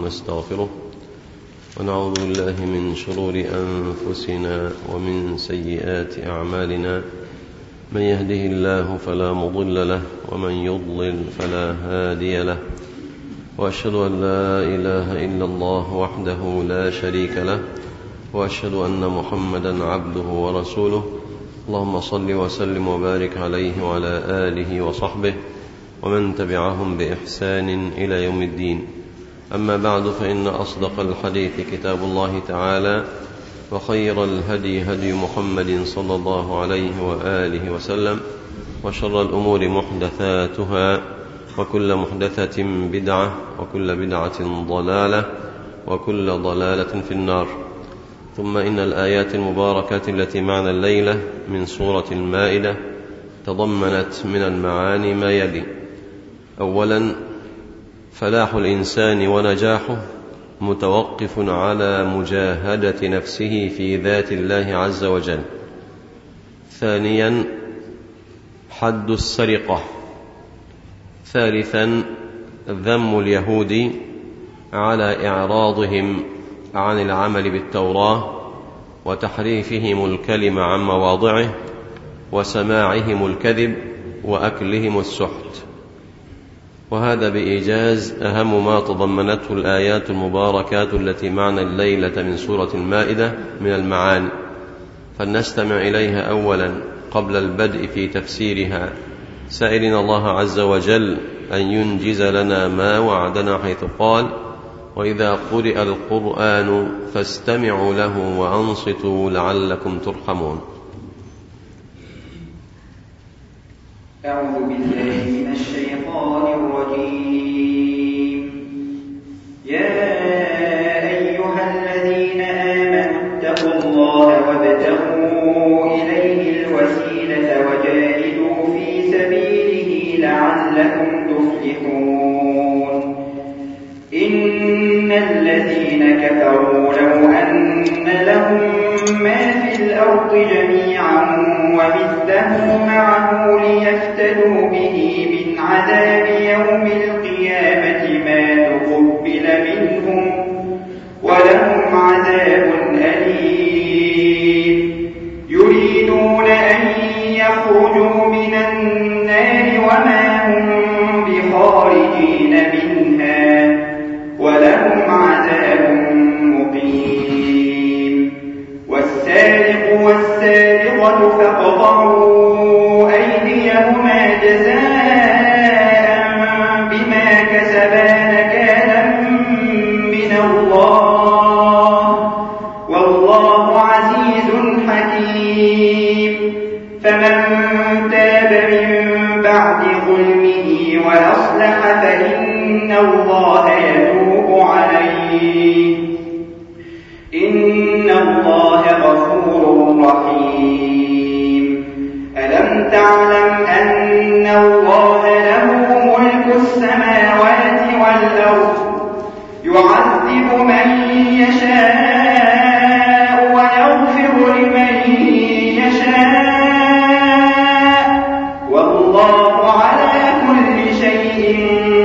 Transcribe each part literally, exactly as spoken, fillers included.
ونستغفره ونعوذ بالله من شرور أنفسنا ومن سيئات أعمالنا، من يهده الله فلا مضل له ومن يضلل فلا هادي له، وأشهد أن لا إله إلا الله وحده لا شريك له، وأشهد أن محمدا عبده ورسوله. اللهم صل وسلم وبارك عليه وعلى آله وصحبه ومن تبعهم بإحسان إلى يوم الدين. أما بعد، فإن أصدق الحديث كتاب الله تعالى، وخير الهدي هدي محمد صلى الله عليه وآله وسلم، وشر الأمور محدثاتها، وكل محدثة بدعة، وكل بدعة ضلالة، وكل ضلالة في النار. ثم إن الآيات المباركات التي معنا الليلة من سورة المائدة تضمنت من المعاني ما يلي: أولا، فلاح الإنسان ونجاحه متوقف على مجاهدة نفسه في ذات الله عز وجل. ثانيا، حد السرقة. ثالثا، ذم اليهود على إعراضهم عن العمل بالتوراة وتحريفهم الكلم عن مواضعه وسماعهم الكذب وأكلهم السحت. وهذا بإيجاز أهم ما تضمنته الآيات المباركات التي معنا الليلة من سورة المائدة من المعاني، فلنستمع إليها أولا قبل البدء في تفسيرها، سائلين الله عز وجل أن ينجز لنا ما وعدنا، حيث قال: وإذا قرئ القرآن فاستمعوا له وأنصتوا لعلكم ترحمون. أعوذ بالله من الشيطان الرجيم. يا أيها الذين آمنوا اتقوا الله وابتغوا إليه الوسيلة وجاهدوا في سبيله لعلكم تفلحون. إن الذين كفروا لو أن لهم ما في الأرض جميعا ومثله معه ليفتدوا به من عذاب يوم القيامة ما تقبل منهم ولهم عذاب أليم. يريدون أن يخرجوا من النار وما هم بخارجين منها ولهم عذاب مقيم. والسارق والسارقة فاقطعوا أيديهما جزاء بما كسبا نكالا من الله والله عزيز حكيم. فمن تاب من بعد ظلمه وأصلح فإن الله يتوب عليه، إن الله غفور رحيم. ألم تعلم أن الله له ملك السماوات والأرض، يعذب من يشاء ويغفر لمن يشاء، والله على كل شيء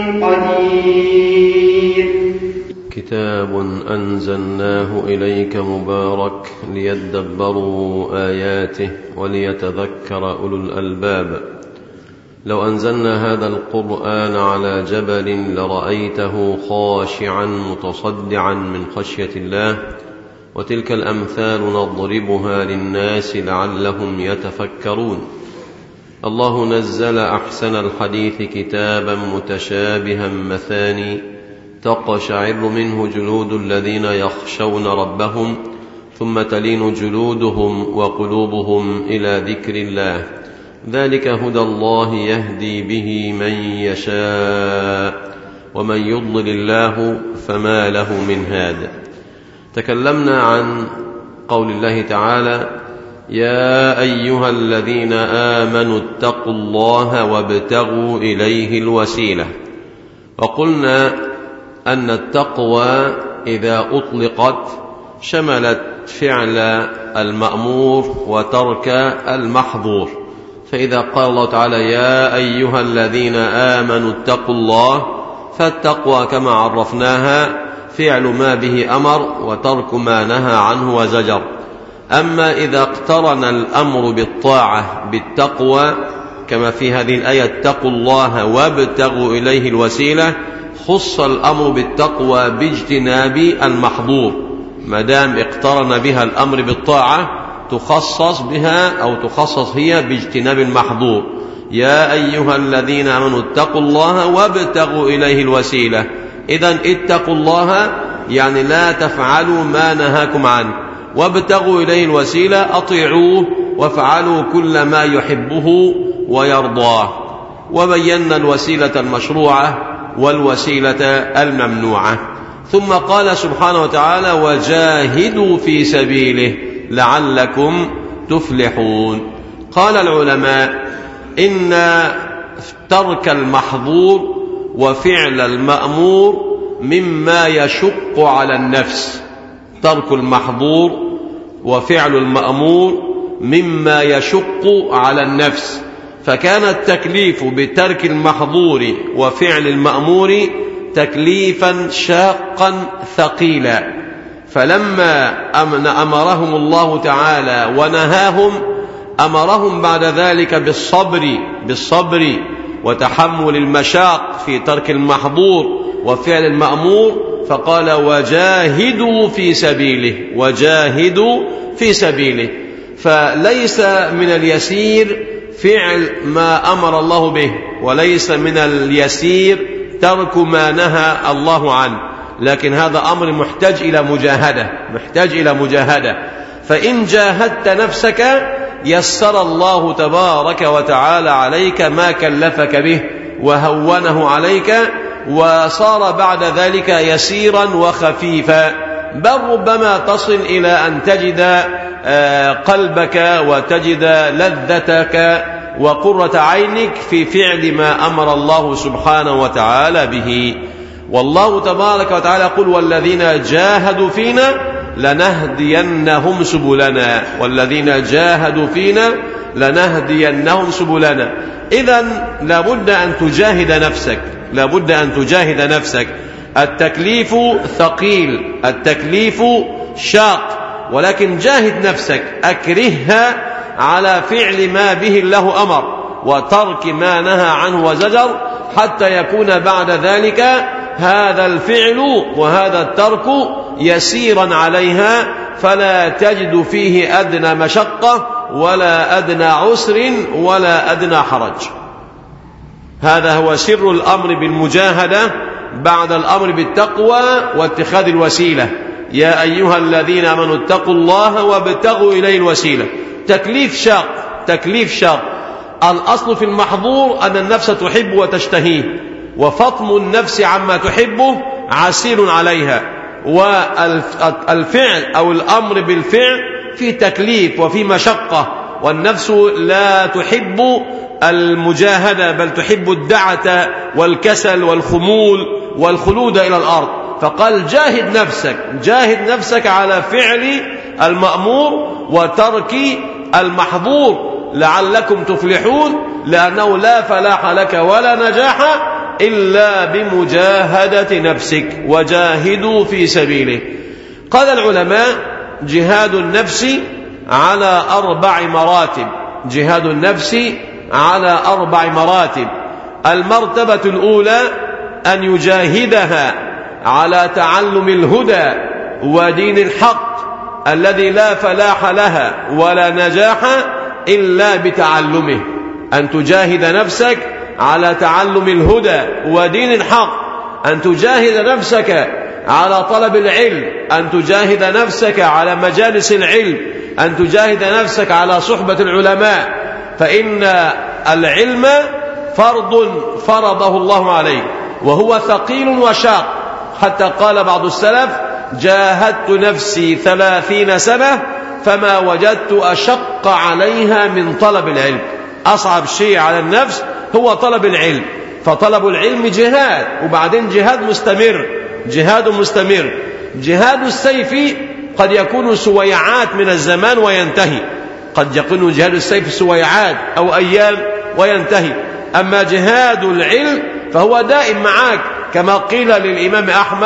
قدير. كتاب أنزلناه إليك مبارك ليدبروا آياته وليتذكر أولو الألباب. لو أنزلنا هذا القرآن على جبل لرأيته خاشعا متصدعا من خشية الله. وتلك الأمثال نضربها للناس لعلهم يتفكرون. الله نزل أحسن الحديث كتابا متشابها مثاني تقشعر منه جلود الذين يخشون ربهم ثم تلين جلودهم وقلوبهم إلى ذكر الله. ذلك هدى الله يهدي به من يشاء ومن يضلل الله فما له من هاد. تكلمنا عن قول الله تعالى: يا أيها الذين آمنوا اتقوا الله وابتغوا إليه الوسيلة. وقلنا أن التقوى إذا أطلقت شملت فعل المأمور وترك المحظور. فإذا قال الله تعالى: يا أيها الذين آمنوا اتقوا الله، فالتقوى كما عرفناها فعل ما به أمر وترك ما نهى عنه وزجر. أما إذا اقترن الأمر بالطاعة بالتقوى كما في هذه الآية اتقوا الله وابتغوا إليه الوسيلة، خص الأمر بالتقوى باجتناب المحظور، ما دام اقترن بها الأمر بالطاعة تخصص بها أو تخصص هي باجتناب المحظور. يا أيها الذين آمنوا اتقوا الله وابتغوا إليه الوسيلة، إذن اتقوا الله يعني لا تفعلوا ما نهاكم عنه، وابتغوا إليه الوسيلة أطيعوه وافعلوا كل ما يحبه ويرضاه. وبينا الوسيلة المشروعة والوسيلة الممنوعة. ثم قال سبحانه وتعالى وجاهدوا في سبيله لعلكم تفلحون. قال العلماء إن ترك المحظور وفعل المأمور مما يشق على النفس. ترك المحظور وفعل المأمور مما يشق على النفس، فكان التكليف بترك المحظور وفعل المأمور تكليفا شاقا ثقيلا، فلما أمرهم الله تعالى ونهاهم أمرهم بعد ذلك بالصبر بالصبر وتحمل المشاق في ترك المحظور وفعل المأمور، فقال وجاهدوا في سبيله وجاهدوا في سبيله. فليس من اليسير فعل ما أمر الله به، وليس من اليسير ترك ما نهى الله عنه، لكن هذا أمر محتاج إلى مجاهدة محتاج إلى مجاهدة. فإن جاهدت نفسك يسر الله تبارك وتعالى عليك ما كلفك به وهونه عليك، وصار بعد ذلك يسيرا وخفيفا، بل ربما تصل إلى أن تجد قلبك وتجد لذتك وقرة عينك في فعل ما أمر الله سبحانه وتعالى به. والله تبارك وتعالى يقول والذين جاهدوا فينا لنهدينهم سبلنا والذين جاهدوا فينا لنهدينهم سبلنا. إذن لابد أن تجاهد نفسك لابد أن تجاهد نفسك. التكليف ثقيل، التكليف شاق، ولكن جاهد نفسك، أكرهها على فعل ما به الله أمر وترك ما نهى عنه وزجر، حتى يكون بعد ذلك هذا الفعل وهذا الترك يسيرا عليها، فلا تجد فيه أدنى مشقة ولا أدنى عسر ولا أدنى حرج. هذا هو سر الأمر بالمجاهدة بعد الأمر بالتقوى واتخاذ الوسيلة. يا أيها الذين آمنوا اتقوا الله وابتغوا إليه الوسيلة. تكليف شاق تكليف شاق. الأصل في المحظور أن النفس تحب وتشتهيه، وفطم النفس عما تحبه عسير عليها، والفعل أو الأمر بالفعل في تكليف وفي مشقة، والنفس لا تحب المجاهدة بل تحب الدعة والكسل والخمول والخلود إلى الأرض. فقال جاهد نفسك جاهد نفسك على فعل المأمور وترك المحظور لعلكم تفلحون، لأنه لا فلاح لك ولا نجاح إلا بمجاهدة نفسك. وجاهدوا في سبيله. قال العلماء جهاد النفس على أربع مراتب جهاد النفس على أربع مراتب. المرتبة الأولى أن يجاهدها على تعلم الهدى ودين الحق الذي لا فلاح لها ولا نجاح إلا بتعلمه. أن تجاهد نفسك على تعلم الهدى ودين الحق، أن تجاهد نفسك على طلب العلم، أن تجاهد نفسك على مجالس العلم، أن تجاهد نفسك على صحبة العلماء، فإن العلم فرض فرضه الله عليه وهو ثقيل وشاق، حتى قال بعض السلف جاهدت نفسي ثلاثين سنة فما وجدت أشق عليها من طلب العلم. أصعب شيء على النفس هو طلب العلم، فطلب العلم جهاد، وبعدين جهاد مستمر جهاد مستمر. جهاد السيف قد يكون سويعات من الزمان وينتهي، قد يكون جهاد السيف سويعات أو أيام وينتهي. أما جهاد العلم فهو دائم معك، كما قيل للإمام أحمد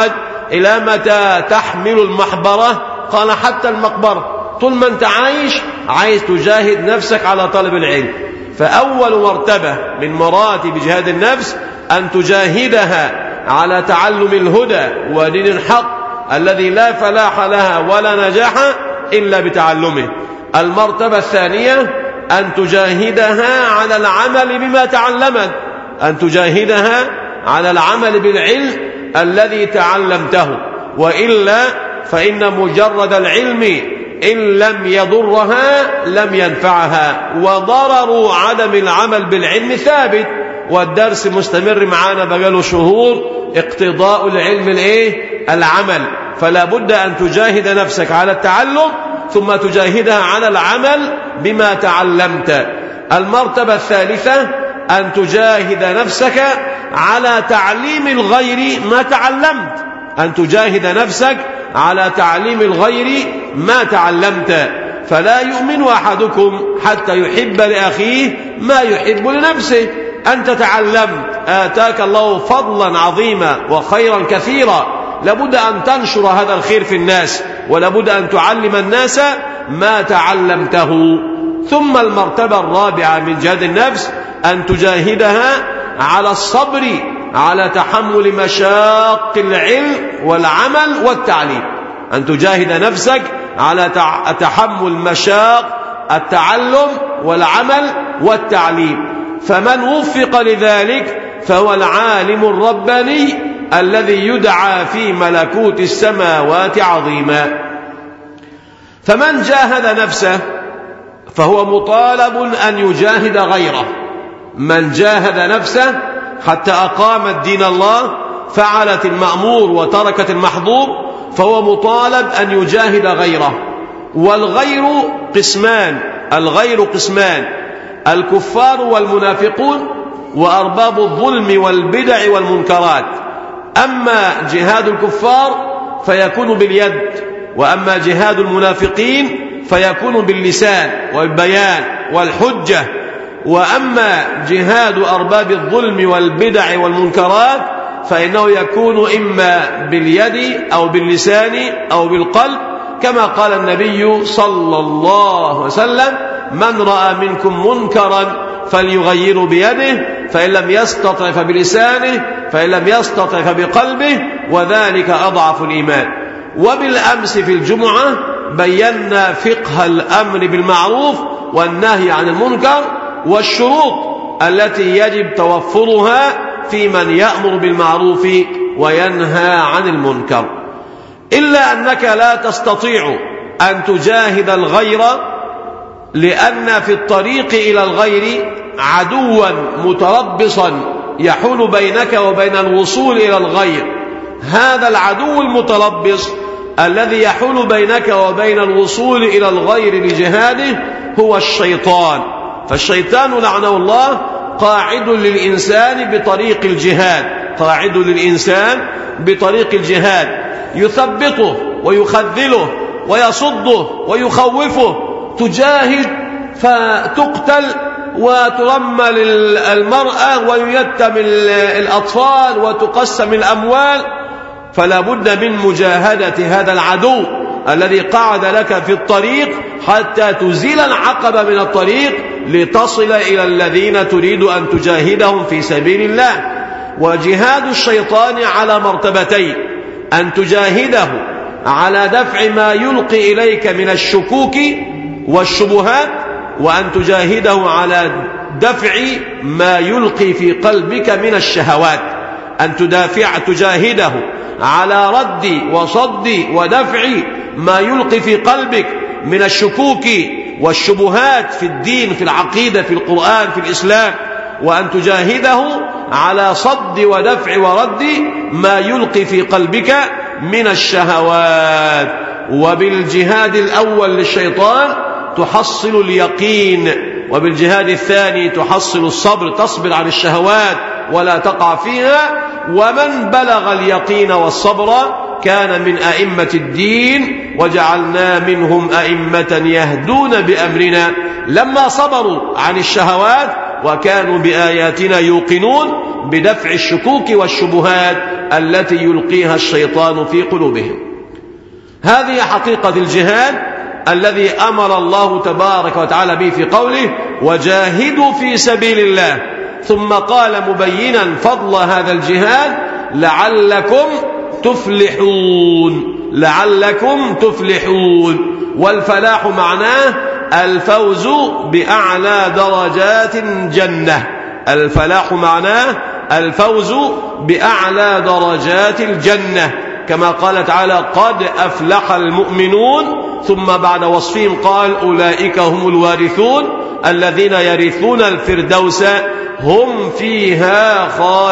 إلى متى تحمل المحبرة؟ قال حتى المقبرة. طول ما أنت عايش عايز تجاهد نفسك على طلب العلم. فأول مرتبة من مراتب جهاد النفس أن تجاهدها على تعلم الهدى ودين الحق الذي لا فلاح لها ولا نجاح إلا بتعلمه. المرتبة الثانية أن تجاهدها على العمل بما تعلمت، أن تجاهدها على العمل بالعلم الذي تعلمته، وإلا فإن مجرد العلم إن لم يضرها لم ينفعها، وضرر عدم العمل بالعلم ثابت، والدرس مستمر معانا بقاله شهور. اقتضاء العلم الايه؟ العمل. فلا بد أن تجاهد نفسك على التعلم ثم تجاهدها على العمل بما تعلمت. المرتبة الثالثة أن تجاهد نفسك على تعليم الغير ما تعلمت، أن تجاهد نفسك على تعليم الغير ما تعلمت. فلا يؤمن أحدكم حتى يحب لأخيه ما يحب لنفسه. أنت تعلمت، آتاك الله فضلا عظيما وخيرا كثيرا، لابد أن تنشر هذا الخير في الناس، ولابد أن تعلم الناس ما تعلمته. ثم المرتبة الرابعة من جهاد النفس أن تجاهدها على الصبر على تحمل مشاق العلم والعمل والتعليم، أن تجاهد نفسك على تحمل مشاق التعلم والعمل والتعليم. فمن وفق لذلك فهو العالم الرباني الذي يدعى في ملكوت السماوات عظيما. فمن جاهد نفسه فهو مطالب أن يجاهد غيره. من جاهد نفسه حتى أقامت دين الله، فعلت المأمور وتركت المحظور، فهو مطالب أن يجاهد غيره. والغير قسمان، الغير قسمان: الكفار والمنافقون وأرباب الظلم والبدع والمنكرات. أما جهاد الكفار فيكون باليد، وأما جهاد المنافقين فيكون باللسان والبيان والحجة. وأما جهاد أرباب الظلم والبدع والمنكرات فإنه يكون إما باليد أو باللسان أو بالقلب، كما قال النبي صلى الله عليه وسلم: من رأى منكم منكرا فليغيره بيده، فإن لم يستطع فبلسانه، فإن لم يستطع فبقلبه، وذلك أضعف الإيمان. وبالأمس في الجمعة بينا فقه الأمر بالمعروف والنهي عن المنكر والشروط التي يجب توفرها في من يأمر بالمعروف وينهى عن المنكر. إلا أنك لا تستطيع أن تجاهد الغير، لأن في الطريق إلى الغير عدوا متربصا يحول بينك وبين الوصول إلى الغير. هذا العدو المتربص الذي يحول بينك وبين الوصول إلى الغير لجهاده هو الشيطان. فالشيطان لعنه الله قاعد للإنسان بطريق الجهاد، قاعد للإنسان بطريق الجهاد، يثبطه ويخذله ويصده ويخوفه. تجاهد فتقتل وترمل المرأة ويتم الأطفال وتقسم الأموال. فلا بد من مجاهدة هذا العدو الذي قعد لك في الطريق حتى تزيل العقبة من الطريق لتصل إلى الذين تريد أن تجاهدهم في سبيل الله. وجهاد الشيطان على مرتبتين: أن تجاهده على دفع ما يلقي إليك من الشكوك والشبهات، وأن تجاهده على دفع ما يلقي في قلبك من الشهوات. أن تدافع تجاهده على رد وصد ودفع ما يلقي في قلبك من الشكوك والشبهات في الدين، في العقيدة، في القرآن، في الإسلام. وأن تجاهده على صد ودفع ورد ما يلقي في قلبك من الشهوات. وبالجهاد الأول للشيطان تحصل اليقين، وبالجهاد الثاني تحصل الصبر، تصبر عن الشهوات ولا تقع فيها. ومن بلغ اليقين والصبر كان من أئمة الدين، وجعلنا منهم أئمة يهدون بأمرنا. لما صبروا عن الشهوات وكانوا بآياتنا يوقنون بدفع الشكوك والشبهات التي يلقيها الشيطان في قلوبهم. هذه حقيقة الجهاد الذي أمر الله تبارك وتعالى به في قوله وجاهدوا في سبيل الله، ثم قال مبينا فضل هذا الجهاد لعلكم تفلحون، لعلكم تفلحون. والفلاح معناه الفوز بأعلى درجات الجنة، الفلاح معناه الفوز بأعلى درجات الجنة، كما قال تعالى قد أفلح المؤمنون، ثم بعد وصفهم قال أولئك هم الوارثون الذين يرثون الفردوس هم فيها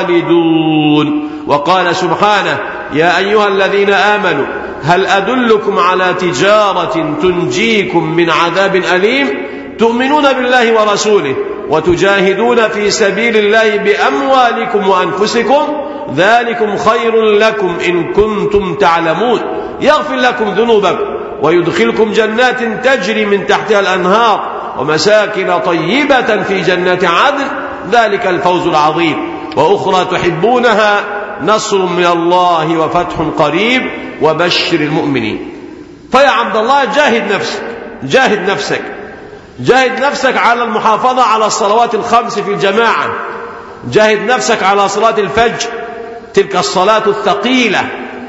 خالدون. وقال سبحانه يا أيها الذين آمنوا هل أدلكم على تجارة تنجيكم من عذاب أليم تؤمنون بالله ورسوله وتجاهدون في سبيل الله بأموالكم وأنفسكم ذلكم خير لكم إن كنتم تعلمون يغفر لكم ذنوبكم ويدخلكم جنات تجري من تحتها الأنهار ومساكن طيبة في جنات عدن ذلك الفوز العظيم. وأخرى تحبونها نصر من الله وفتح قريب وبشر المؤمنين. فيا عبد الله جاهد نفسك، جاهد نفسك جاهد نفسك على المحافظة على الصلوات الخمس في الجماعة، جاهد نفسك على صلاة الفجر، تلك الصلاة الثقيلة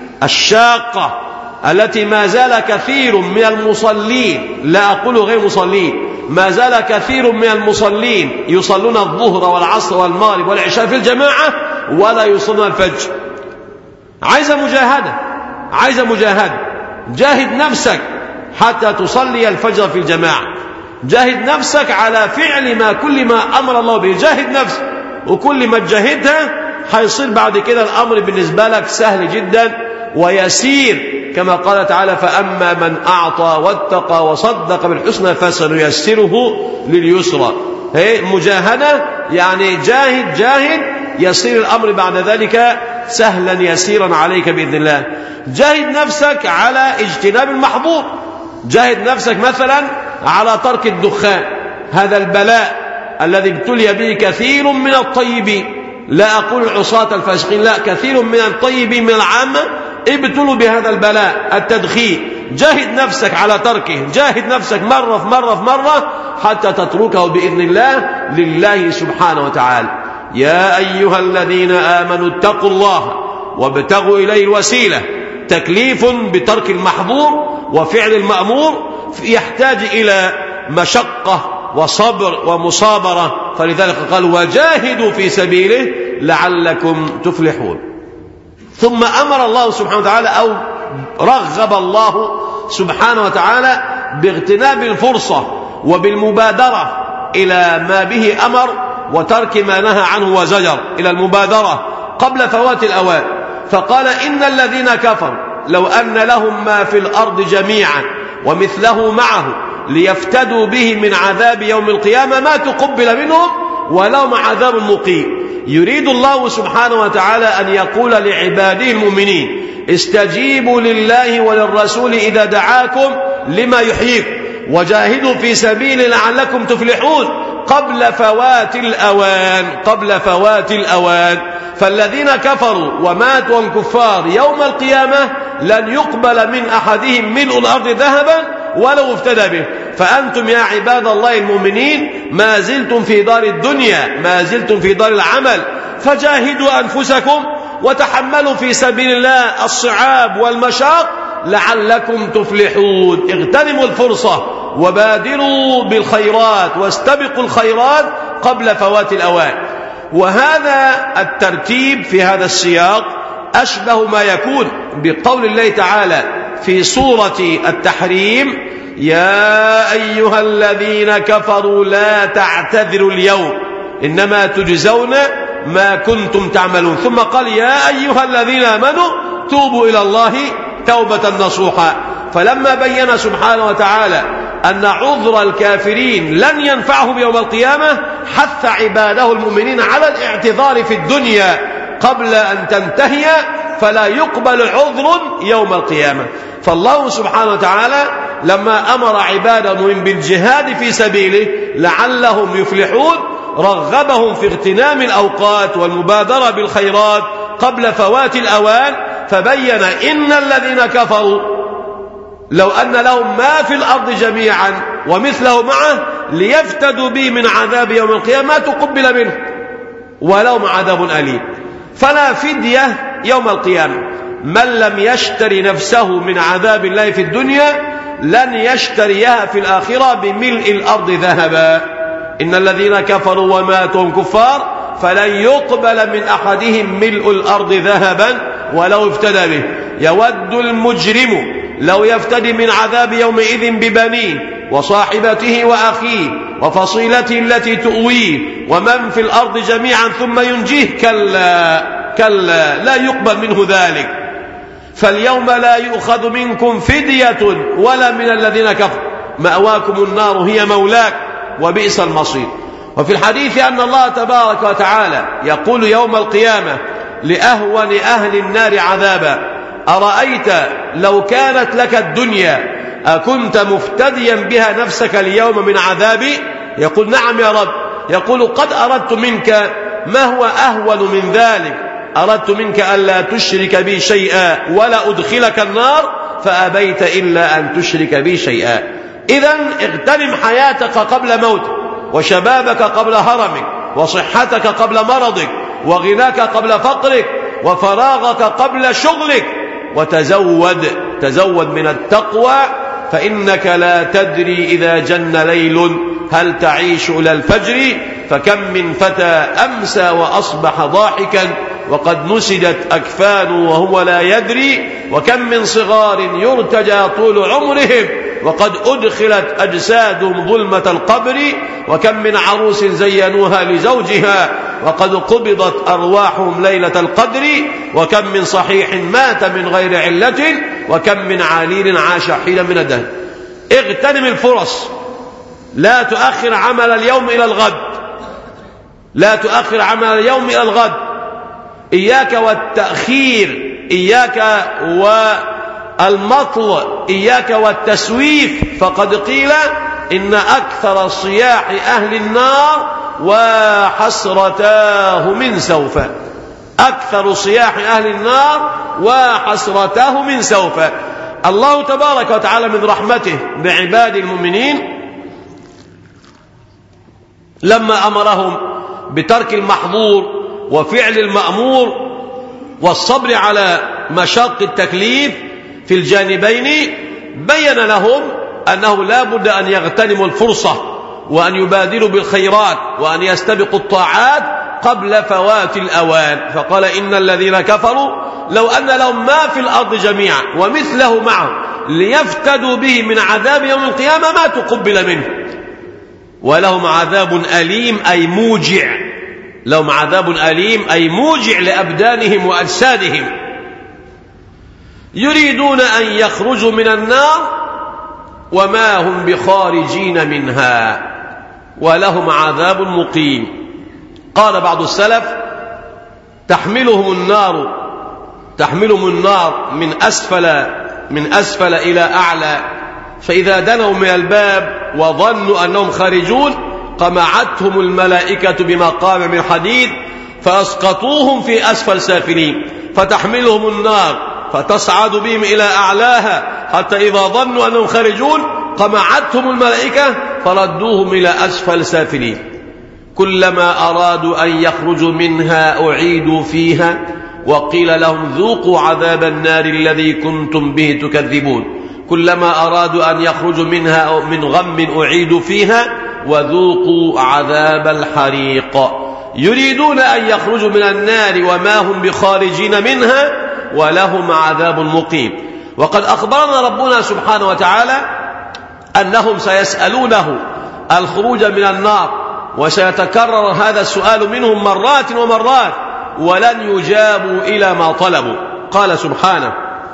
الشاقة التي ما زال كثير من المصلين، لا أقول غير مصلين، ما زال كثير من المصلين يصلون الظهر والعصر والمغرب والعشاء في الجماعة ولا يصلون الفجر. عايز مجاهدة، عايز مجاهدة. جاهد نفسك حتى تصلي الفجر في الجماعة، جاهد نفسك على فعل ما كل ما أمر الله به، جاهد نفسك، وكل ما تجاهدها حيصير بعد كده الأمر بالنسبة لك سهل جدا ويسير، كما قال تعالى فأما من أعطى واتقى وصدق بالحسنى فسنيسره لليسرى. هي مجاهدة يعني جاهد جاهد يصير الأمر بعد ذلك سهلا يسيرا عليك بإذن الله. جاهد نفسك على اجتناب المحظور، جاهد نفسك مثلا على ترك الدخان، هذا البلاء الذي ابتلي به كثير من الطيبين، لا أقول عصاة الفاسقين، لا، كثير من الطيبين من العامة ابتلوا بهذا البلاء التدخين. جاهد نفسك على تركه، جاهد نفسك مرة في مرة في مرة حتى تتركه بإذن الله لله سبحانه وتعالى. يا أيها الذين آمنوا اتقوا الله وابتغوا إليه الوسيلة، تكليف بترك المحظور وفعل المأمور يحتاج إلى مشقة وصبر ومصابرة، فلذلك قال وجاهدوا في سبيله لعلكم تفلحون. ثم أمر الله سبحانه وتعالى أو رغب الله سبحانه وتعالى باغتنام الفرصة وبالمبادرة إلى ما به أمر وترك ما نهى عنه وزجر، إلى المبادرة قبل فوات الأوان. فقال إن الذين كفروا لو أن لهم ما في الأرض جميعا ومثله معه ليفتدوا به من عذاب يوم القيامة ما تقبل منهم ولهم عذاب مقيم. يريد الله سبحانه وتعالى أن يقول لعباده المؤمنين استجيبوا لله وللرسول إذا دعاكم لما يحييكم وجاهدوا في سبيله لعلكم تفلحون قبل فوات الأوان، قبل فوات الأوان. فالذين كفروا وماتوا الكفار يوم القيامة لن يقبل من أحدهم ملء الأرض ذهبا ولو افتدى به. فأنتم يا عباد الله المؤمنين ما زلتم في دار الدنيا، ما زلتم في دار العمل، فجاهدوا أنفسكم وتحملوا في سبيل الله الصعاب والمشاق لعلكم تفلحون. اغتنموا الفرصة وبادروا بالخيرات واستبقوا الخيرات قبل فوات الأوان. وهذا الترتيب في هذا السياق أشبه ما يكون بقول الله تعالى في سورة التحريم يا أيها الذين كفروا لا تعتذروا اليوم إنما تجزون ما كنتم تعملون. ثم قال يا أيها الذين آمنوا توبوا إلى الله توبة نصوحا. فلما بين سبحانه وتعالى أن عذر الكافرين لن ينفعهم يوم القيامة حث عباده المؤمنين على الاعتذار في الدنيا قبل أن تنتهي فلا يقبل عذر يوم القيامة. فالله سبحانه وتعالى لما أمر عباده بالجهاد في سبيله لعلهم يفلحون رغبهم في اغتنام الأوقات والمبادرة بالخيرات قبل فوات الأوان، فبين إن الذين كفروا لو أن لهم ما في الأرض جميعا ومثله معه ليفتدوا به من عذاب يوم القيامة ما تقبل منه ولهم عذاب أليم. فلا فدية يوم القيامة. من لم يشتري نفسه من عذاب الله في الدنيا لن يشتريها في الآخرة بملء الأرض ذهبا. إن الذين كفروا وماتوا كفار فلن يقبل من أحدهم ملء الأرض ذهبا ولو افتدى به. يود المجرم لو يفتدي من عذاب يومئذ ببنيه وصاحبته وأخيه وفصيلته التي تؤويه ومن في الأرض جميعا ثم ينجيه. كلا كلا لا يقبل منه ذلك. فاليوم لا يؤخذ منكم فدية ولا من الذين كفروا مأواكم النار هي مولاك وبئس المصير. وفي الحديث أن الله تبارك وتعالى يقول يوم القيامة لأهون أهل النار عذابا: أرأيت لو كانت لك الدنيا أكنت مفتديا بها نفسك اليوم من عذابي؟ يقول: نعم يا رب. يقول: قد أردت منك ما هو أهون من ذلك، أردت منك ألا تشرك بي شيئا ولا أدخلك النار فأبيت إلا أن تشرك بي شيئا. إذن اغتنم حياتك قبل موتك، وشبابك قبل هرمك، وصحتك قبل مرضك، وغناك قبل فقرك، وفراغك قبل شغلك، وتزود تزود من التقوى، فإنك لا تدري إذا جن ليل هل تعيش إلى الفجر. فكم من فتى أمسى وأصبح ضاحكا وقد نسجت أكفانه وهو لا يدري، وكم من صغار يرتجى طول عمرهم وقد أدخلت أجسادهم ظلمة القبر، وكم من عروس زينوها لزوجها وقد قبضت أرواحهم ليلة القدر، وكم من صحيح مات من غير علة، وكم من عليل عاش حينا من الدهر. اغتنم الفرص، لا تؤخر عمل اليوم إلى الغد، لا تؤخر عمل اليوم إلى الغد. إياك والتأخير، إياك والمطل، إياك والتسويف. فقد قيل إن أكثر صياح أهل النار وحسرتاه من سوف. أكثر صياح أهل النار وحسرتاه من سوف. الله تبارك وتعالى من رحمته بعباد المؤمنين لما أمرهم بترك المحظور وفعل المأمور والصبر على مشاق التكليف في الجانبين بين لهم أنه لا بد أن يغتنموا الفرصة وأن يبادروا بالخيرات وأن يستبقوا الطاعات قبل فوات الأوان. فقال: إن الذين كفروا لو أن لهم ما في الأرض جميعا ومثله معه ليفتدوا به من عذاب يوم القيامة ما تقبل منه ولهم عذاب أليم أي موجع. لهم عذاب أليم أي موجع لأبدانهم وأجسادهم. يريدون أن يخرجوا من النار وما هم بخارجين منها ولهم عذاب مقيم. قال بعض السلف: تحملهم النار تحملهم النار من أسفل من أسفل إلى أعلى، فإذا دنوا من الباب وظنوا أنهم خارجون قمعتهم الملائكة بمقام من حديد فأسقطوهم في أسفل سافلين، فتحملهم النار فتصعد بهم إلى أعلاها حتى إذا ظنوا أنهم خارجون قمعتهم الملائكة فردوهم إلى أسفل سافلين. كلما أرادوا أن يخرجوا منها أعيدوا فيها وقيل لهم ذوقوا عذاب النار الذي كنتم به تكذبون. كلما أرادوا أن يخرجوا منها من غم أعيدوا فيها وذوقوا عذاب الحريق. يريدون أن يخرجوا من النار وما هم بخارجين منها ولهم عذاب مقيم. وقد أخبرنا ربنا سبحانه وتعالى أنهم سيسألونه الخروج من النار، وسيتكرر هذا السؤال منهم مرات ومرات ولن يجابوا إلى ما طلبوا. قال سبحانه: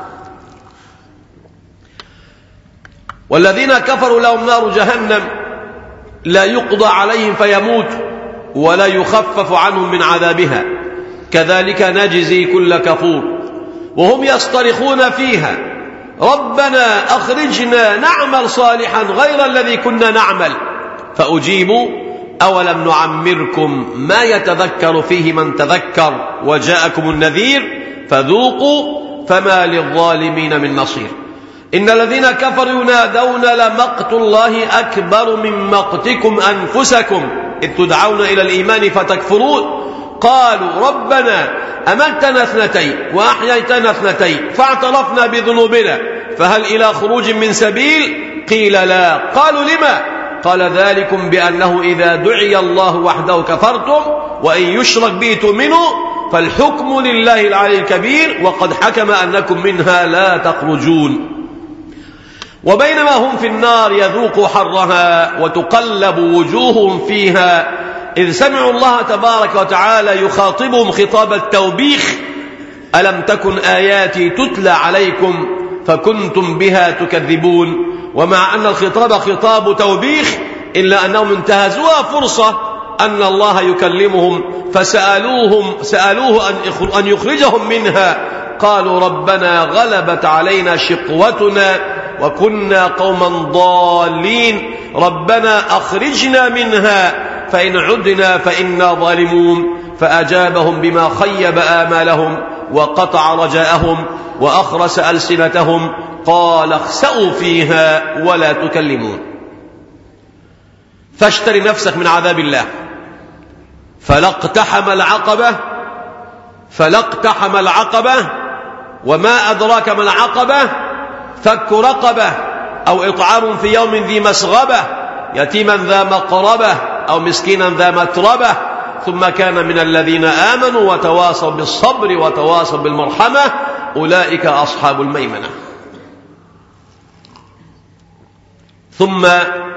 والذين كفروا لهم نار جهنم لا يقضى عليهم فيموت ولا يخفف عنهم من عذابها كذلك نجزي كل كفور وهم يصطرخون فيها ربنا أخرجنا نعمل صالحا غير الذي كنا نعمل فأجيبوا أولم نعمركم ما يتذكر فيه من تذكر وجاءكم النذير فذوقوا فما للظالمين من نصير. إن الذين كفروا ينادون لمقت الله أكبر من مقتكم أنفسكم إذ تدعون إلى الإيمان فتكفرون قالوا ربنا أمتنا اثنتين وأحييتنا اثنتين فاعترفنا بذنوبنا فهل إلى خروج من سبيل قيل لا قالوا لما قال ذلكم بأنه إذا دعي الله وحده كفرتم وإن يشرك به تؤمنوا فالحكم لله العلي الكبير وقد حكم أنكم منها لا تخرجون. وبينما هم في النار يذوقوا حرها وتقلب وجوههم فيها إذ سمعوا الله تبارك وتعالى يخاطبهم خطاب التوبيخ ألم تكن آياتي تتلى عليكم فكنتم بها تكذبون. ومع أن الخطاب خطاب توبيخ إلا أنهم انتهزوها فرصة أن الله يكلمهم فسألوهم سألوه أن يخرجهم منها قالوا ربنا غلبت علينا شقوتنا وكنا قوما ضالين ربنا أخرجنا منها فإن عدنا فإنا ظالمون. فأجابهم بما خيب آمالهم وقطع رجاءهم وأخرس ألسنتهم قال اخسأوا فيها ولا تكلمون. فاشتري نفسك من عذاب الله. فلا اقتحم العقبة فلا اقتحم العقبة وما أدراك ما العقبة فك رقبة أو إطعام في يوم ذي مسغبة يتيما ذا مقربة أو مسكينا ذا متربة ثم كان من الذين آمنوا وتواصوا بالصبر وتواصوا بالمرحمة أولئك أصحاب الميمنة. ثم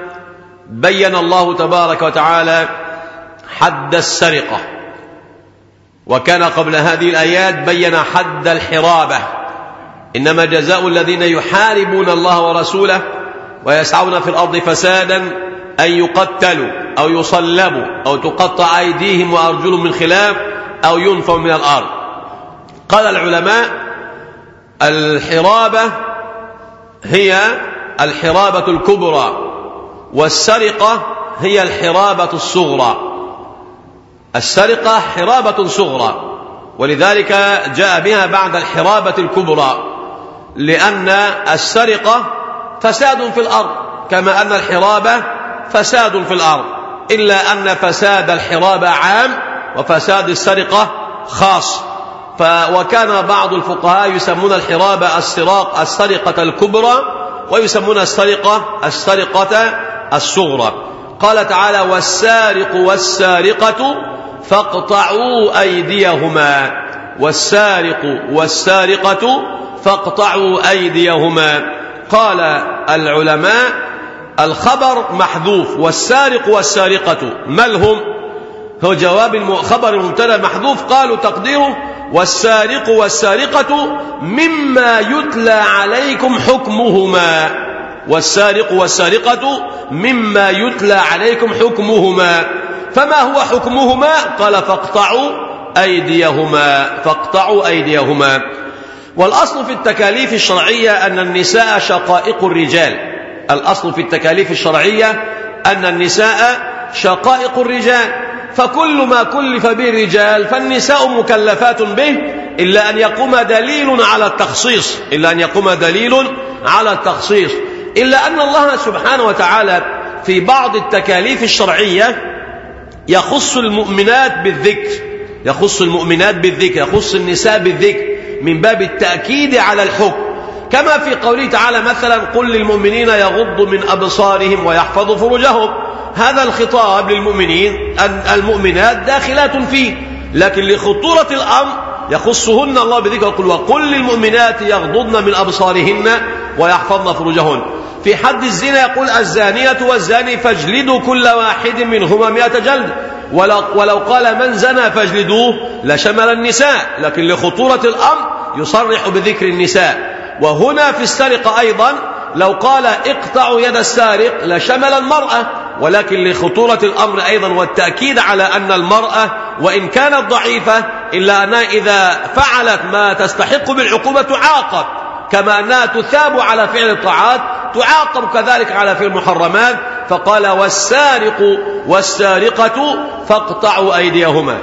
بين الله تبارك وتعالى حد السرقة وكان قبل هذه الآيات بين حد الحرابة إنما جزاء الذين يحاربون الله ورسوله ويسعون في الأرض فسادا أن يقتلوا أو يصلبوا أو تقطع أيديهم وأرجلهم من خلاف أو ينفوا من الأرض. قال العلماء الحرابة هي الحرابة الكبرى والسرقة هي الحرابة الصغرى. السرقة حرابة صغرى ولذلك جاء بها بعد الحرابة الكبرى لأن السرقة فساد في الأرض كما أن الحرابة فساد في الأرض إلا أن فساد الحرابة عام وفساد السرقة خاص. وكان بعض الفقهاء يسمون الحرابة السراق السرقة الكبرى ويسمون السرقة السرقة الصغرى. قال تعالى والسارق والسارقة فاقطعوا أيديهما والسارق والسارقة فاقطعوا أيديهما. قال العلماء الخبر محذوف والسارق والسارقة ما لهم هو جواب خبر المبتدا محذوف قالوا تقديره والسارق والسارقة مما يتلى عليكم حكمهما والسارق والسارقة مما يتلى عليكم حكمهما. فما هو حكمهما قال فاقطعوا أيديهما فاقطعوا أيديهما. والأصل في التكاليف الشرعية أن النساء شقائق الرجال. الأصل في التكاليف الشرعية أن النساء شقائق الرجال فكل ما كلف به الرجال فالنساء مكلفات به إلا أن يقوم دليل على التخصيص إلا أن يقوم دليل على التخصيص إلا أن الله سبحانه وتعالى في بعض التكاليف الشرعية يخص المؤمنات بالذكر يخص المؤمنات بالذكر يخص النساء بالذكر من باب التأكيد على الحكم كما في قوله تعالى مثلا قل للمؤمنين يغضوا من أبصارهم ويحفظوا فروجهم. هذا الخطاب للمؤمنين أن المؤمنات داخلات فيه لكن لخطورة الأمر يخصهن الله بذكر يقول وقل للمؤمنات يغضضن من أبصارهن ويحفظن فروجهن. في حد الزنا يقول الزانية والزاني فاجلدوا كل واحد منهما مئة جلد ولو, ولو قال من زنى فاجلدوه لشمل النساء لكن لخطورة الأمر يصرح بذكر النساء. وهنا في السرقة أيضا لو قال اقطعوا يد السارق لشمل المرأة ولكن لخطورة الأمر أيضا والتأكيد على أن المرأة وإن كانت ضعيفة إلا أنها إذا فعلت ما تستحق بالعقوبة تعاقب كما أنها تثاب على فعل الطاعات تعاقب كذلك على فعل المحرمات فقال والسارق والسارقة فاقطعوا أيديهما.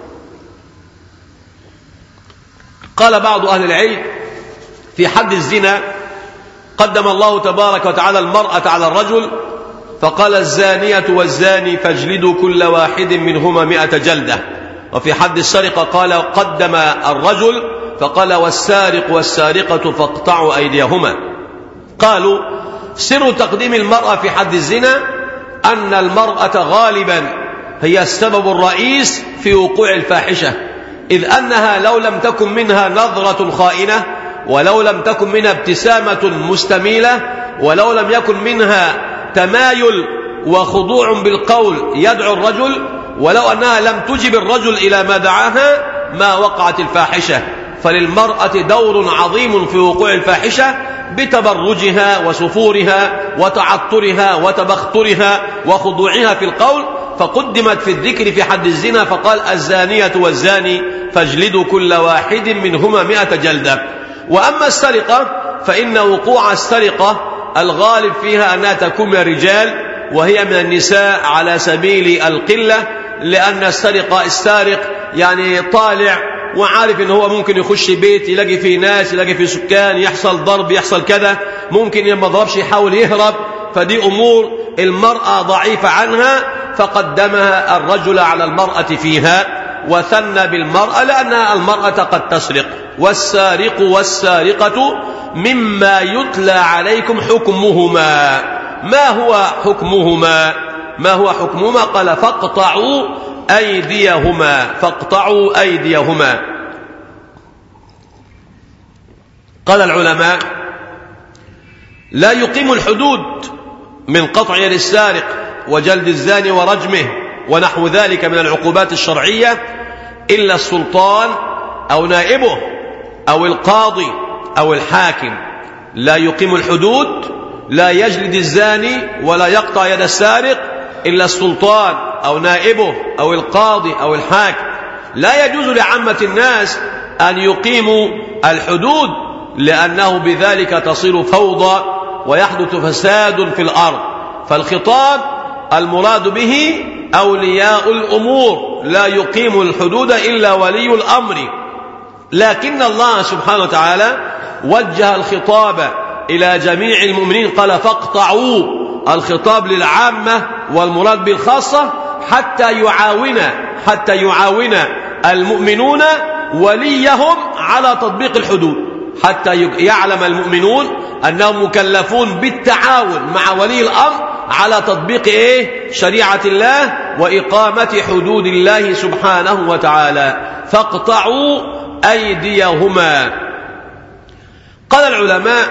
قال بعض أهل العلم في حد الزنا قدم الله تبارك وتعالى المرأة على الرجل فقال الزانية والزاني فاجلدوا كل واحد منهما مئة جلدة. وفي حد السرقة قال قدم الرجل فقال والسارق والسارقة فاقطعوا أيديهما. قالوا سر تقديم المرأة في حد الزنا أن المرأة غالبا هي السبب الرئيس في وقوع الفاحشة، إذ أنها لو لم تكن منها نظرة خائنة، ولو لم تكن منها ابتسامة مستميلة، ولو لم يكن منها تمايل وخضوع بالقول يدعو الرجل، ولو أنها لم تجب الرجل إلى ما دعاها ما وقعت الفاحشة. فللمرأة دور عظيم في وقوع الفاحشة بتبرجها وسفورها وتعطرها وتبخترها وخضوعها في القول، فقدمت في الذكر في حد الزنا فقال الزانية والزاني فاجلدوا كل واحد منهما مئة جلدة. وأما السرقة فإن وقوع السرقة الغالب فيها أنها تكون من الرجال وهي من النساء على سبيل القلة، لأن السرقة السارق يعني طالع وعارف ان هو ممكن يخش بيت يلاقي فيه ناس يلاقي فيه سكان يحصل ضرب يحصل كذا، ممكن لما ضربش يحاول يهرب، فدي أمور المرأة ضعيفة عنها فقدمها الرجل على المرأة فيها وثنى بالمرأة لأن المرأة قد تسرق. والسارق والسارقة مما يتلى عليكم حكمهما. ما هو حكمهما؟ ما هو حكمهما؟ قال فاقطعوا أيديهما فاقطعوا أيديهما. قال العلماء لا يقيم الحدود من قطع يد السارق وجلد الزاني ورجمه ونحو ذلك من العقوبات الشرعية إلا السلطان أو نائبه أو القاضي أو الحاكم. لا يقيم الحدود، لا يجلد الزاني ولا يقطع يد السارق إلا السلطان أو نائبه أو القاضي أو الحاكم. لا يجوز لعامة الناس أن يقيموا الحدود لأنه بذلك تصير فوضى ويحدث فساد في الأرض. فالخطاب المراد به أولياء الأمور، لا يقيم الحدود إلا ولي الأمر. لكن الله سبحانه وتعالى وجه الخطاب إلى جميع المؤمنين قال فاقطعوا، الخطاب للعامة والمراد بالخاصة حتى يعاون حتى يعاون المؤمنون وليهم على تطبيق الحدود، حتى يعلم المؤمنون أنهم مكلفون بالتعاون مع ولي الأمر على تطبيق إيه؟ شريعة الله وإقامة حدود الله سبحانه وتعالى. فاقطعوا أيديهما. قال العلماء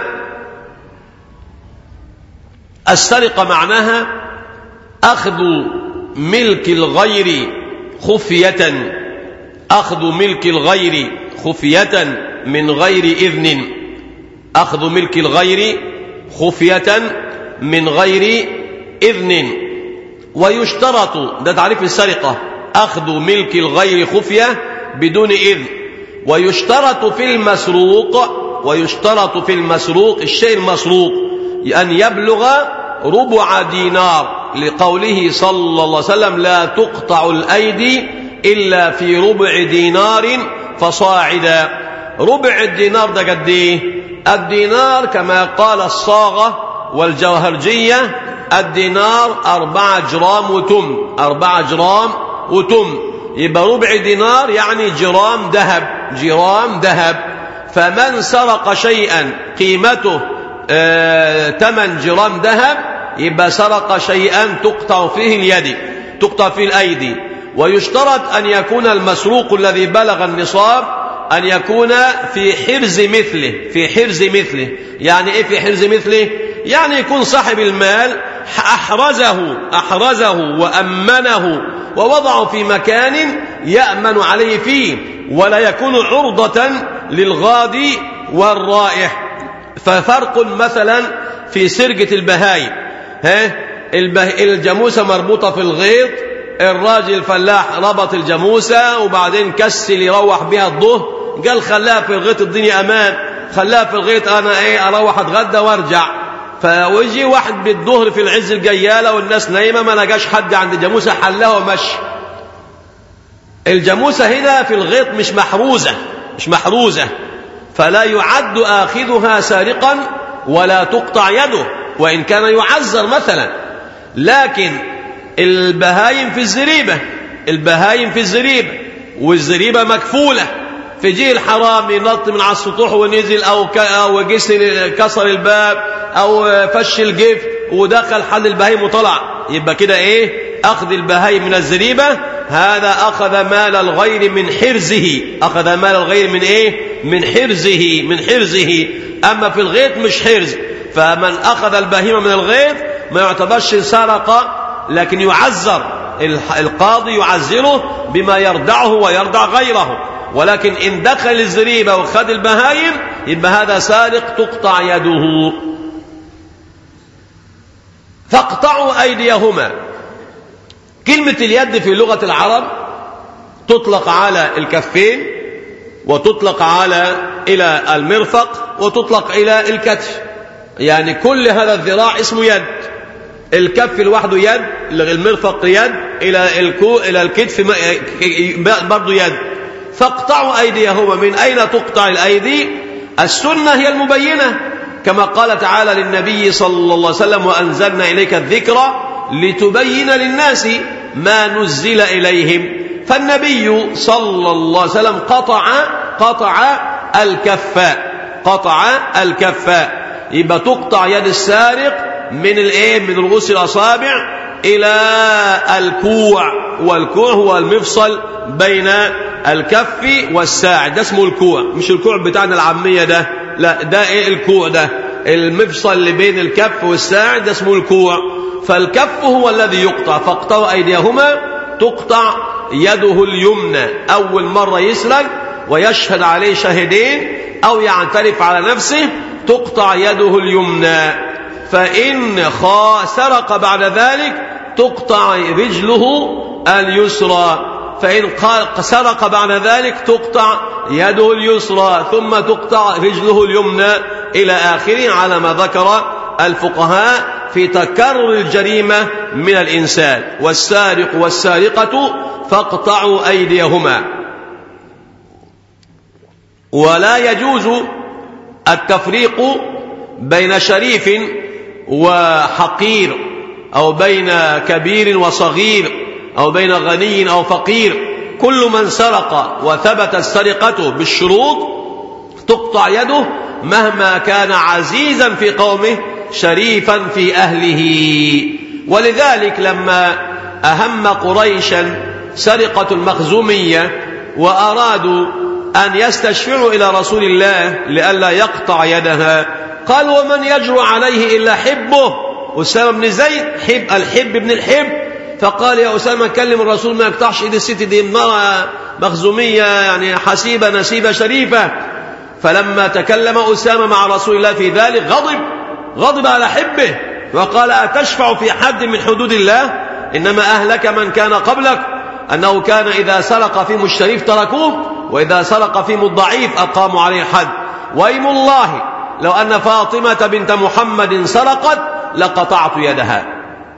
السرقة معناها أخذ ملك الغير خفية، أخذ ملك الغير خفية من غير إذن، أخذ ملك الغير خفية من غير إذن. ويشترط، ده تعريف السرقة، أخذ ملك الغير خفية بدون إذن. ويشترط في المسروق ويشترط في المسروق الشيء المسروق أن يبلغ ربع دينار، لقوله صلى الله عليه وسلم لا تقطع الأيدي إلا في ربع دينار فصاعدا. ربع الدينار ده قد ايه؟ الدينار كما قال الصاغة والجوهرجية الدينار أربعة جرام وتم، أربعة جرام وتم، يبقى ربع دينار يعني جرام ذهب، جرام ذهب. فمن سرق شيئا قيمته ثمن جرام ذهب يبقى سرق شيئا تقطع فيه اليد، تقطع فيه الأيدي. ويشترط أن يكون المسروق الذي بلغ النصاب أن يكون في حرز مثله، في حرز مثله. يعني إيه في حرز مثله؟ يعني يكون صاحب المال أحرزه أحرزه وأمنه ووضعه في مكان يأمن عليه فيه، ولا يكون عرضة للغادي والرائح. ففرق مثلا في سرقة البهايم، ها الجاموسة مربوطة في الغيط، الراجل الفلاح ربط الجاموسة وبعدين كسل يروح بها الظهر، قال خلاها في الغيط الدنيا أمان، خلاها في الغيط أنا إيه أروح أتغدى وارجع. فويجي واحد بالظهر في العز الجيالة والناس نايمة ما لقاش حد عند جاموسة حلها ومشي. الجاموسة هنا في الغيط مش محروزة مش محروزة فلا يعد آخذها سارقا ولا تقطع يده وإن كان يعزر مثلا. لكن البهايم في الزريبة البهايم في الزريبة والزريبة مكفولة، في جه الحرام ينط من على السطوح ونزل أو أو جسر كسر الباب أو فش الجف ودخل حل البهايم وطلع، يبقى كده إيه؟ أخذ البهايم من الزريبة هذا أخذ مال الغير من حرزه، أخذ مال الغير من إيه؟ من حرزه من حرزه. أما في الغيط مش حرز، فمن أخذ البهيمة من الغيط ما يعتبرش سرقة لكن يعزر، القاضي يعزره بما يردعه ويردع غيره. ولكن إن دخل الزريبة وخذ البهايم يبقى هذا سارق تقطع يده. فاقطعوا أيديهما. كلمة اليد في لغة العرب تطلق على الكفين وتطلق على إلى المرفق وتطلق إلى الكتف، يعني كل هذا الذراع اسمه يد. الكف لوحده يد، المرفق يد، إلى الكو إلى الكتف برضه يد. فاقطعوا أيديهما. من أين تقطع الأيدي؟ السنة هي المبينة، كما قال تعالى للنبي صلى الله عليه وسلم وأنزلنا إليك الذكر لتبين للناس ما نزل إليهم. فالنبي صلى الله عليه وسلم قطع قطع الكف قطع الكف. يبقى تقطع يد السارق من الايه؟ من رؤوس الأصابع إلى الكوع، والكوع هو المفصل بين الكف والساعد، ده اسمه الكوع، مش الكوع بتاعنا العامية ده، لا ده ايه الكوع ده؟ المفصل اللي بين الكف والساعد ده اسمه الكوع. فالكف هو الذي يقطع. فاقطعوا أيديهما تقطع يده اليمنى. أول مرة يسرق ويشهد عليه شاهدين أو يعترف على نفسه تقطع يده اليمنى. فإن سرق بعد ذلك تقطع رجله اليسرى. فإن سرق بعد ذلك تقطع يده اليسرى ثم تقطع رجله اليمنى إلى آخره، على ما ذكر الفقهاء في تكرر الجريمة من الإنسان. والسارق والسارقة فاقطعوا أيديهما. ولا يجوز التفريق بين شريف وحقير أو بين كبير وصغير أو بين غني أو فقير. كل من سرق وثبت السرقة بالشروط تقطع يده مهما كان عزيزا في قومه شريفا في أهله. ولذلك لما أهم قريشا سرقة المخزومية وأرادوا أن يستشفعوا إلى رسول الله لئلا يقطع يدها، قال ومن يجرؤ عليه إلا حبه أسامة بن زيد، حب الحب بن الحب. فقال يا أسامة كلم الرسول ما يقطعش إيد الست دي، امرأة مخزومية يعني حسيبة نسيبة شريفة. فلما تكلم أسامة مع رسول الله في ذلك غضب غضب على حبه وقال أتشفع في حد من حدود الله؟ إنما أهلك من كان قبلك أنه كان إذا سرق فيهم الشريف تركوه وإذا سرق فيهم الضعيف أقاموا عليه الحد. وأيم الله لو أن فاطمة بنت محمد سرقت لقطعت يدها.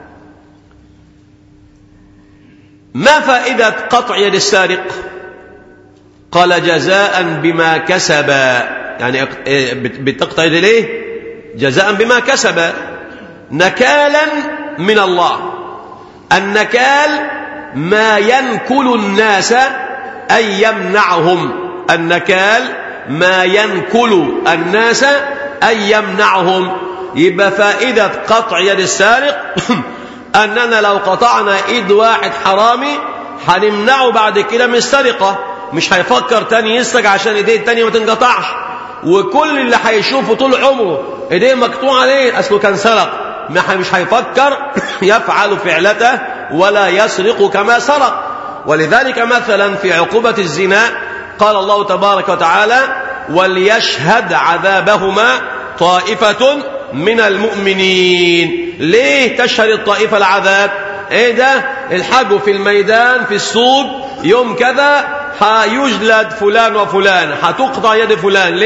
ما فائدة قطع يد السارق؟ قال جزاء بما كسب، يعني بتقطع يد ليه؟ جزاء بما كسب، نكالا من الله. النكال ما ينكل الناس أي يمنعهم، النكال ما ينكل الناس أي يمنعهم. يبقى فائدة قطع يد السارق أننا لو قطعنا إيد واحد حرامي هنمنعه بعد كده من السرقة، مش هيفكر تاني يسرق عشان إيديه التانية ما تنقطعش. وكل اللي هيشوفه طول عمره إيديه مقطوعة ليه؟ أصله كان سرق، مش هيفكر يفعل فعلته ولا يسرق كما سرق. ولذلك مثلا في عقوبة الزنا قال الله تبارك وتعالى وليشهد عذابهما طائفة من المؤمنين. ليه تشهد الطائفة العذاب؟ ايه ده؟ الحجوا في الميدان في السوق يوم كذا هيجلد فلان وفلان، هتقطع يد فلان. ليه؟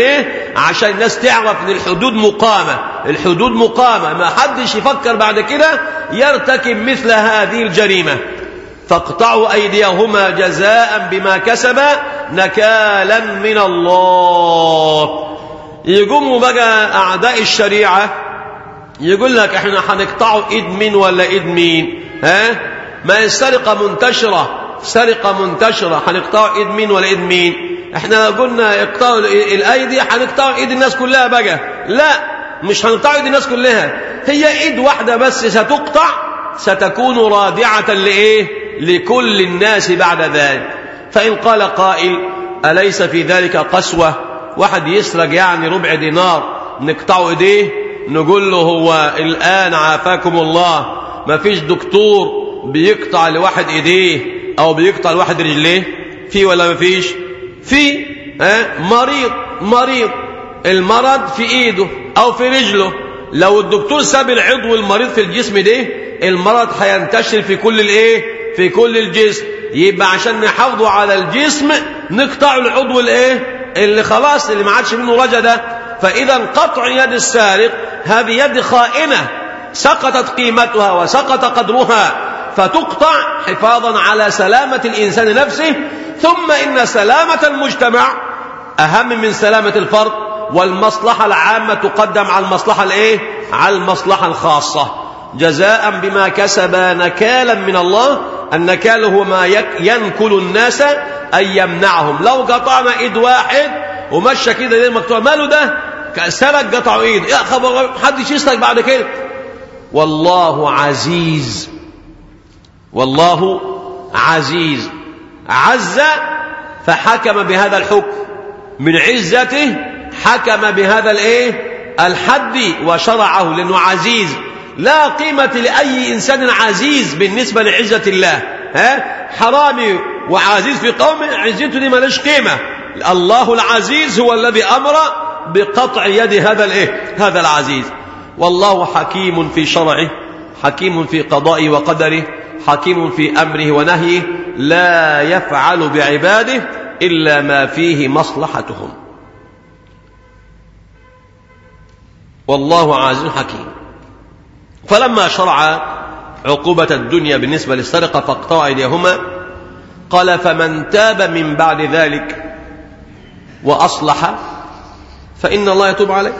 عشان الناس تعرف ان الحدود مقامة، الحدود مقامة، ما حدش يفكر بعد كده يرتكب مثل هذه الجريمة. فاقطعوا أيديهما جزاء بما كسبا نكالا من الله. يقوموا بقى أعداء الشريعة يقول لك احنا هنقطعوا ايد مين ولا ايد مين؟ ها؟ ما السرقة منتشرة، سرقة منتشرة، هنقطعوا ايد مين ولا ايد مين؟ احنا قلنا يقطعوا الايدي، هنقطعوا ايد الناس كلها بقى. لا، مش هنقطعوا ايد الناس كلها، هي ايد واحدة بس ستقطع، ستكون رادعة لايه؟ لكل الناس بعد ذلك. فإن قال قائل أليس في ذلك قسوة؟ واحد يسرق يعني ربع دينار نقطعوا ايديه؟ نقول له هو الآن عافاكم الله ما فيش دكتور بيقطع لواحد ايديه او بيقطع لواحد رجليه؟ في ولا ما فيش؟ في. اه؟ مريض مريض المرض في ايده او في رجله، لو الدكتور ساب العضو المريض في الجسم ده المرض هينتشر في كل الايه؟ في كل الجسم. يبقى عشان نحافظوا على الجسم نقطع العضو الايه؟ اللي خلاص اللي ما عادش منه رجا ده. فإذا قطع يد السارق هذه يد خائنة سقطت قيمتها وسقط قدرها، فتقطع حفاظا على سلامة الإنسان نفسه. ثم إن سلامة المجتمع أهم من سلامة الفرد، والمصلحة العامة تقدم على المصلحة الإيه؟ على المصلحة الخاصة. جزاء بما كسب نكالا من الله. النكال هو ما ينكل الناس أن يمنعهم. لو قطعنا إيد واحد ومشى كده ليه مقطوع، ماله ده؟ سرق قطعوا إيد، يا خبر محدش يسرق بعد كده. والله عزيز، والله عزيز، عز فحكم بهذا الحكم، من عزته حكم بهذا الايه؟ الحد وشرعه، لأنه عزيز. لا قيمة لأي إنسان عزيز بالنسبة لعزة الله. ها؟ حرامي وعزيز في قوم عزته دي مالش قيمة. الله العزيز هو الذي أمر بقطع يد هذا الايه؟ هذا العزيز. والله حكيم في شرعه، حكيم في قضائه وقدره، حكيم في أمره ونهيه، لا يفعل بعباده إلا ما فيه مصلحتهم. والله عزيز حكيم. فلما شرع عقوبة الدنيا بالنسبة للسرقة فاقطعوا أيديهما، قال فمن تاب من بعد ذلك وأصلح فإن الله يتوب عليه.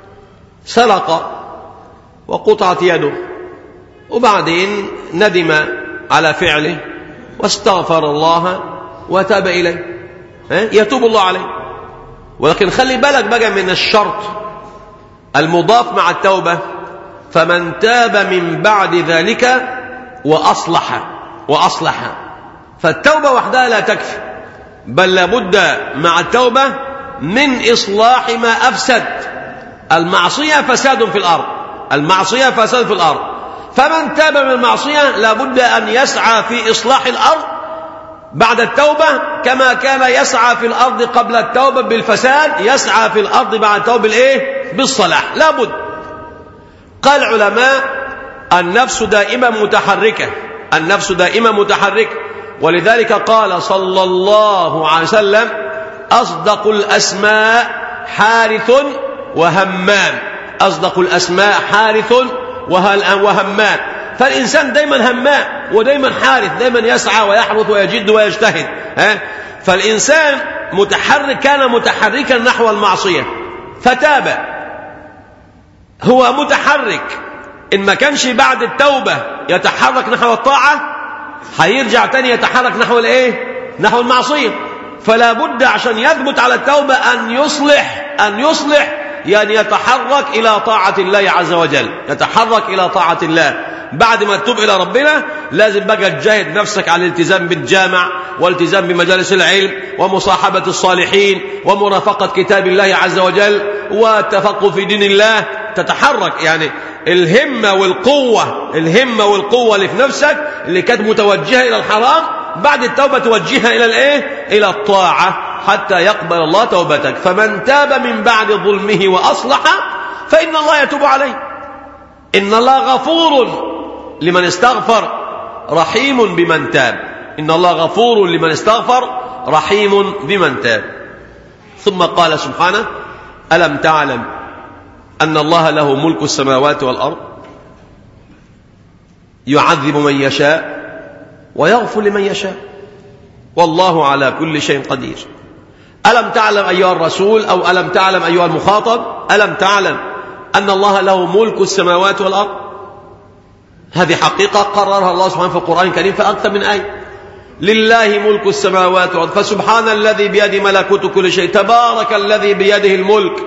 سرق وقطعت يده وبعدين ندم على فعله واستغفر الله وتاب إليه، يتوب الله عليه. ولكن خلي بالك بقى من الشرط المضاف مع التوبة، فمن تاب من بعد ذلك وأصلح. وأصلح فالتوبة وحدها لا تكفي، بل لابد مع التوبة من إصلاح ما أفسد. المعصية فساد في الأرض، المعصية فساد في الأرض. فمن تاب من المعصية لابد أن يسعى في إصلاح الأرض بعد التوبة، كما كان يسعى في الأرض قبل التوبة بالفساد يسعى في الأرض بعد التوبة بالإيه؟ بالصلاح. لابد. قال العلماء النفس دائما متحركة، النفس دائما متحركة، ولذلك قال صلى الله عليه وسلم أصدق الأسماء حارث وهمام. أصدق الأسماء حارث وهمام. فالإنسان دايما همام ودايما حارث، دايما يسعى ويحرث ويجد ويجتهد. ها؟ فالإنسان متحرك، كان متحركا نحو المعصية فتاب، هو متحرك. إن ما كانش بعد التوبة يتحرك نحو الطاعة هيرجع تاني يتحرك نحو الايه؟ نحو المعصية. فلا بد عشان يثبت على التوبة أن يصلح، أن يصلح يعني يتحرك إلى طاعة الله عز وجل، يتحرك إلى طاعة الله. بعد ما تتوب إلى ربنا لازم بقى تجاهد نفسك على الالتزام بالجامع والالتزام بمجالس العلم ومصاحبة الصالحين ومرافقة كتاب الله عز وجل والتفقه في دين الله. تتحرك يعني الهمة والقوة، الهمة والقوة اللي في نفسك اللي كانت متوجهة إلى الحرام بعد التوبة توجهها إلى الإيه؟ إلى الطاعة حتى يقبل الله توبتك. فمن تاب من بعد ظلمه وأصلح فإن الله يتوب عليه. إن الله غفور لمن استغفر رحيم بمن تاب. إن الله غفور لمن استغفر رحيم بمن تاب. ثم قال سبحانه ألم تعلم أن الله له ملك السماوات والأرض يعذب من يشاء ويغفر لمن يشاء والله على كل شيء قدير. ألم تعلم أيها الرسول أو ألم تعلم أيها المخاطب، ألم تعلم أن الله له ملك السماوات والأرض؟ هذه حقيقة قررها الله سبحانه في القرآن الكريم في أكثر من آية. لله ملك السماوات والأرض فسبحان الذي بيده ملكوت كل شيء تبارك الذي بيده الملك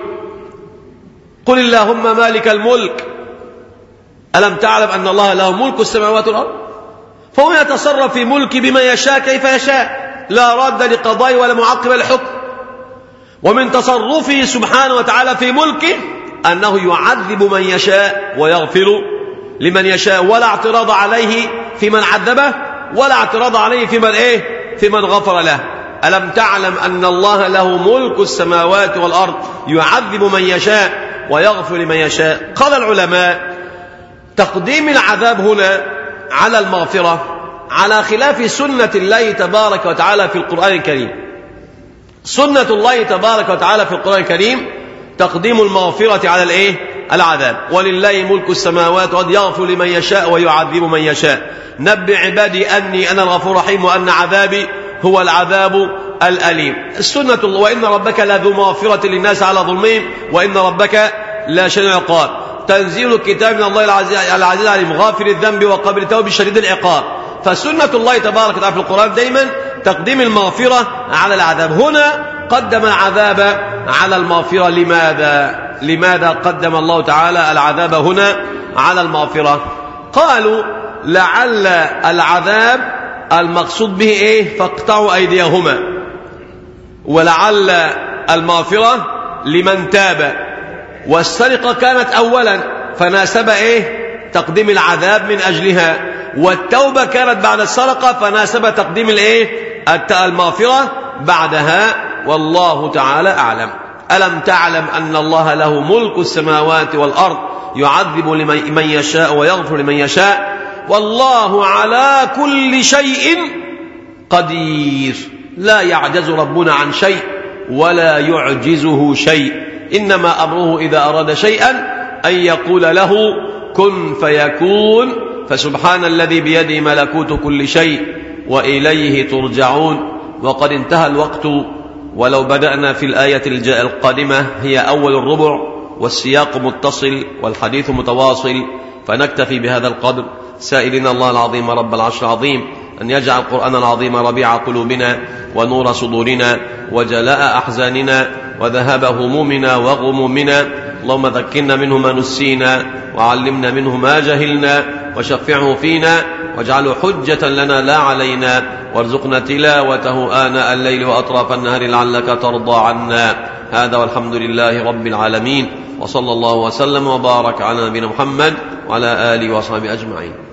قل اللهم مالك الملك. ألم تعلم أن الله له ملك السماوات والأرض؟ فهو يتصرف في ملكه بما يشاء كيف يشاء، لا راد لقضائه ولا معقب لحكم. ومن تصرفه سبحانه وتعالى في ملكه أنه يعذب من يشاء ويغفر لمن يشاء، ولا اعتراض عليه في من عذبه ولا اعتراض عليه في من ايه في من غفر له. ألم تعلم أن الله له ملك السماوات والأرض يعذب من يشاء ويغفر لمن يشاء. قال العلماء تقديم العذاب هنا على المغفرة على خلاف سنة الله تبارك وتعالى في القرآن الكريم. سنة الله تبارك وتعالى في القرآن الكريم تقديم المغفرة على الايه العذاب. ولله ملك السماوات والأرض يغفر لمن يشاء ويعذب من يشاء. نبئ عبادي أني أنا الغفور الرحيم وأن عذابي هو العذاب الأليم. السنة الله وإن ربك لذو مغفرة للناس على ظلمهم وإن ربك لا شديد العقاب. تنزيل الكتاب من الله العزيز العليم غافر الذنب وقابل التوب شديد العقاب. فسنة الله تبارك وتعالى في القرآن دائما تقديم المغفرة على العذاب. هنا قدم العذاب على المغفرة. لماذا؟ لماذا قدم الله تعالى العذاب هنا على المغفرة؟ قالوا لعل العذاب المقصود به ايه فاقطعوا أيديهما، ولعل المغفرة لمن تاب، والسرقة كانت أولا فناسب ايه تقديم العذاب من أجلها، والتوبة كانت بعد السرقة فناسب تقديم الايه المغفرة بعدها. والله تعالى أعلم. ألم تعلم أن الله له ملك السماوات والأرض يعذب لمن يشاء ويغفر لمن يشاء والله على كل شيء قدير. لا يعجز ربنا عن شيء ولا يعجزه شيء، إنما أمره إذا أراد شيئا أن يقول له كن فيكون. فسبحان الذي بيده ملكوت كل شيء وإليه ترجعون. وقد انتهى الوقت، ولو بدأنا في الآية القادمة هي أول الربع والسياق متصل والحديث متواصل، فنكتفي بهذا القدر سائلين الله العظيم رب العرش العظيم أن يجعل القرآن العظيم ربيع قلوبنا ونور صدورنا وجلاء أحزاننا وذهاب همومنا وغمومنا. اللهم ذكرنا منه ما نسينا وعلمنا منه ما جهلنا وشفعه فينا واجعله حجة لنا لا علينا، وارزقنا تلاوته آناء الليل وأطراف النهار لعلك ترضى عنا. هذا والحمد لله رب العالمين، وصلى الله وسلم وبارك على نبينا محمد وعلى آله وصحبه أجمعين.